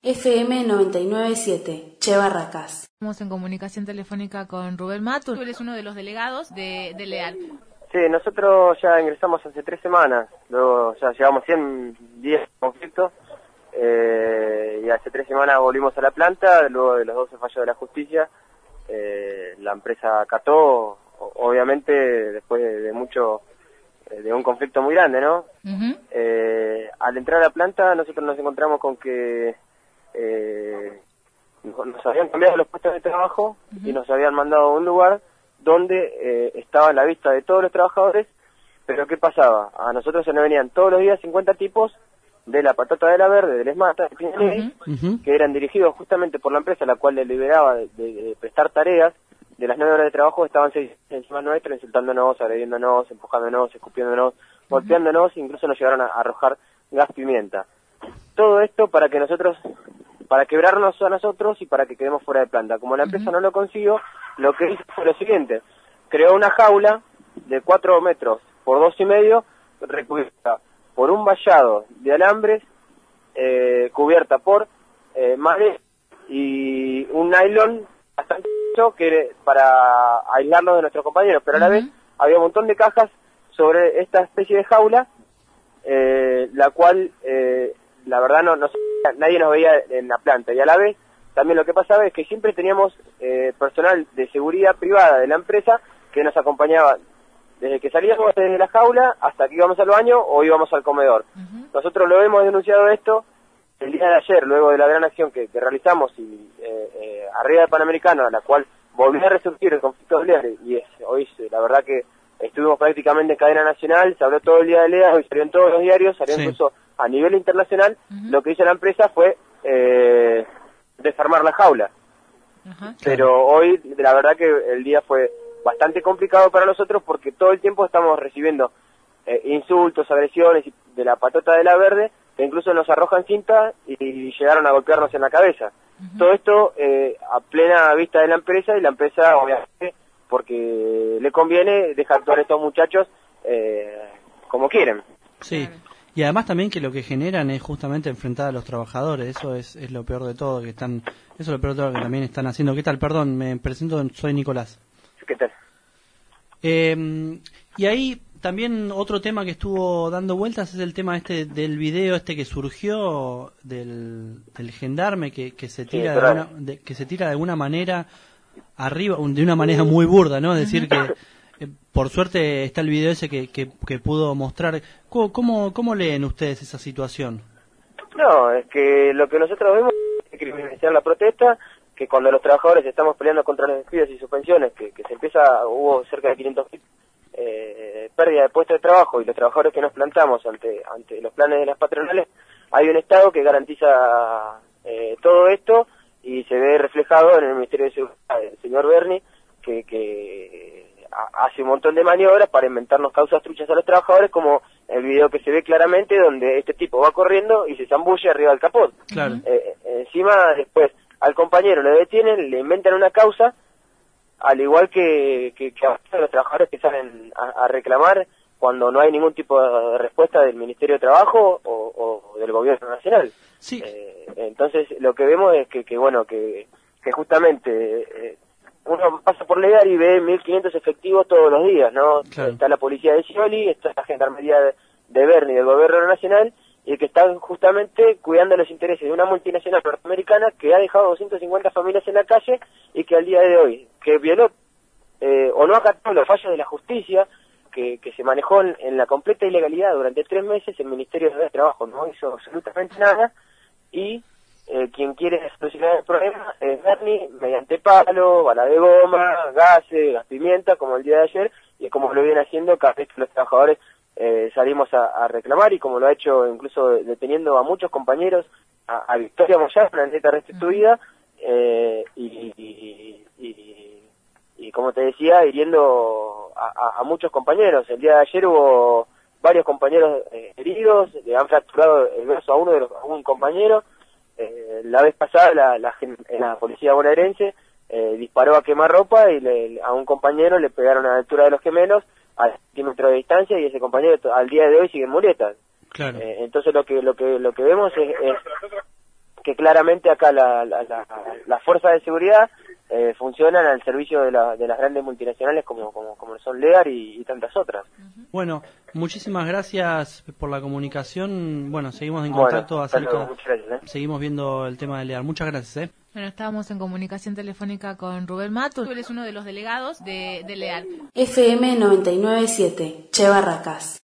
FM 99.7, Che Barracas. Estamos en comunicación telefónica con Rubén Matu. Él es uno de los delegados de LEAL. Sí, nosotros ya ingresamos hace 3 semanas, luego ya llevamos 100 días de conflicto, y hace 3 semanas volvimos a la planta, luego de los 12 fallos de la justicia. La empresa acató, obviamente después de mucho, de un conflicto muy grande, ¿no? Uh-huh. Al entrar a la planta nosotros nos encontramos con que nos habían cambiado los puestos de trabajo. Uh-huh. Y nos habían mandado a un lugar donde estaba a la vista de todos los trabajadores. Pero ¿qué pasaba? A nosotros se nos venían todos los días 50 tipos de la Patata de la Verde, del ESMATA, de Pinelli, uh-huh, que eran dirigidos justamente por la empresa, la cual les liberaba de prestar tareas. De las 9 horas de trabajo estaban 6 encima nuestro, insultándonos, agrediéndonos, empujándonos, escupiéndonos, uh-huh, golpeándonos, incluso nos llegaron a arrojar gas pimienta. Todo esto para que nosotros, para quebrarnos a nosotros y para que quedemos fuera de planta. Como la empresa, uh-huh, no lo consiguió, lo que hizo fue lo siguiente: creó una jaula de 4 metros por 2,5, recubierta por un vallado de alambres, cubierta por madera y un nylon bastante ancho que para aislarnos de nuestros compañeros, pero a la, uh-huh, vez había un montón de cajas sobre esta especie de jaula, la cual la verdad nadie nos veía en la planta. Y a la vez también lo que pasaba es que siempre teníamos personal de seguridad privada de la empresa que nos acompañaba desde que salíamos desde la jaula hasta que íbamos al baño o íbamos al comedor. Uh-huh. Nosotros lo hemos denunciado esto el día de ayer, luego de la gran acción que realizamos y arriba del Panamericano, a la cual volvió a resurgir el conflicto de LEAL, y hoy la verdad que estuvimos prácticamente en cadena nacional, se habló todo el día de LEAL, hoy salió en todos los diarios, salió, sí, incluso a nivel internacional. Uh-huh. Lo que hizo la empresa fue desarmar la jaula. Uh-huh. Pero hoy la verdad que el día fue bastante complicado para nosotros porque todo el tiempo estamos recibiendo insultos, agresiones de la Patata de la Verde, que incluso nos arrojan cinta y llegaron a golpearnos en la cabeza. Uh-huh. Todo esto a plena vista de la empresa, y la empresa obviamente, porque le conviene, deja actuar a estos muchachos como quieren. Sí, y además también que lo que generan es justamente enfrentar a los trabajadores. Eso es lo peor de todo, eso es lo peor de todo que también están haciendo. ¿Qué tal? Perdón, me presento, soy Nicolás. ¿Qué tal? Y ahí también otro tema que estuvo dando vueltas es el tema del video que surgió del gendarme que se tira, sí, que se tira de alguna manera arriba, de una manera muy burda, ¿no? Es decir que por suerte está el video ese que pudo mostrar. ¿Cómo leen ustedes esa situación? No, es que lo que nosotros vemos es criminalizar la protesta, que cuando los trabajadores estamos peleando contra los despidos y suspensiones, que se empieza, hubo cerca de 500 pérdida de puestos de trabajo, y los trabajadores que nos plantamos ante los planes de las patronales, hay un Estado que garantiza todo esto, y se ve reflejado en el Ministerio de Seguridad del señor Berni, que hace un montón de maniobras para inventarnos causas truchas a los trabajadores, como el video que se ve claramente, donde este tipo va corriendo y se zambulle arriba del capot. Claro. Encima, después, al compañero lo detienen, le inventan una causa, al igual que a los trabajadores que salen a reclamar cuando no hay ningún tipo de respuesta del Ministerio de Trabajo o del Gobierno Nacional. Sí. Entonces lo que vemos es que justamente uno pasa por LEAL y ve 1.500 efectivos todos los días, ¿no? Claro. Está la policía de Scioli, está la gendarmería de Berni, del Gobierno Nacional, y que están justamente cuidando los intereses de una multinacional norteamericana que ha dejado 250 familias en la calle, y que al día de hoy, que violó o no acató los fallos de la justicia, que se manejó en la completa ilegalidad durante 3 meses. El Ministerio de Trabajo no hizo absolutamente nada, y quien quiere solucionar el problema es Berni, mediante palo, bala de goma, gases, gas pimienta, como el día de ayer, y como lo viene haciendo cada vez que los trabajadores salimos a reclamar, y como lo ha hecho incluso deteniendo a muchos compañeros, a Victoria Moyano, una neta restituida, y como te decía, hiriendo a muchos compañeros. El día de ayer hubo varios compañeros heridos, le han fracturado el brazo a un compañero. La vez pasada la policía bonaerense disparó a quemarropa y a un compañero le pegaron a la altura de los gemelos, a centímetros de distancia, y ese compañero al día de hoy sigue en muletas. Claro. Entonces lo que vemos es que claramente acá las fuerzas de seguridad funcionan al servicio de las grandes multinacionales como son Lear y tantas otras. Bueno, muchísimas gracias por la comunicación. Bueno, seguimos en contacto acerca. Muchas gracias, Seguimos viendo el tema de Lear. Muchas gracias. Bueno, estábamos en comunicación telefónica con Rubén Matus. Él es uno de los delegados de Lear. FM 997, Che Barracas.